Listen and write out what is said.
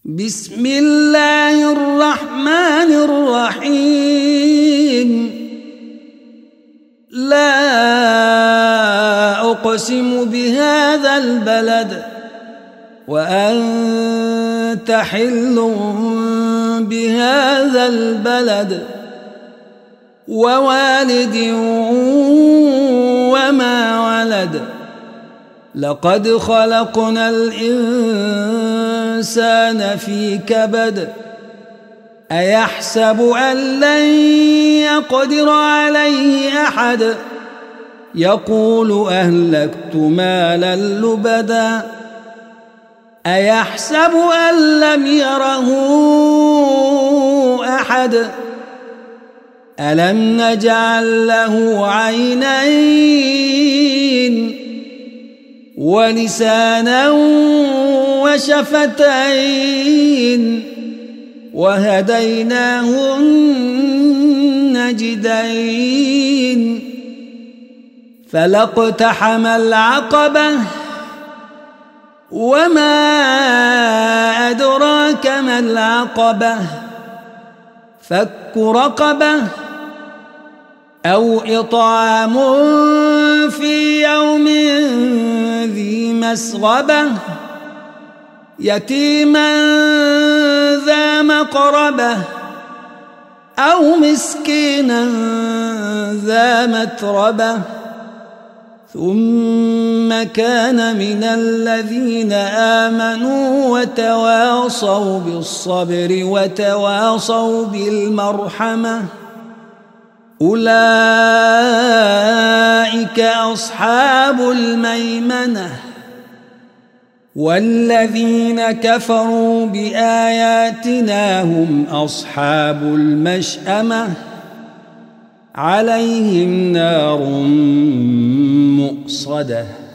بسم الله الرحمن الرحيم لا أقسم بهذا البلد وأنت حل بهذا البلد ووالد وما ولد لقد خلقنا الإنسان في كبد أيحسب أن لن يقدر عليه أحد يقول أهلكت مالا لبدا أيحسب أن لم يره أحد ألم نجعل له عينين ولسانا وشفتين وهديناه النجدين فلاقتحم العقبة وما أدراك ما العقبة فك رقبة أو إطعام في يوم ذي مسغبة يتيما ذا مقربة أو مسكينا ذا متربة ثم كان من الذين آمنوا وتواصوا بالصبر وتواصوا بالمرحمة أولئك أصحاب الميمنة والذين كفروا بآياتنا هم أصحاب المشأمة عليهم نار مؤصدة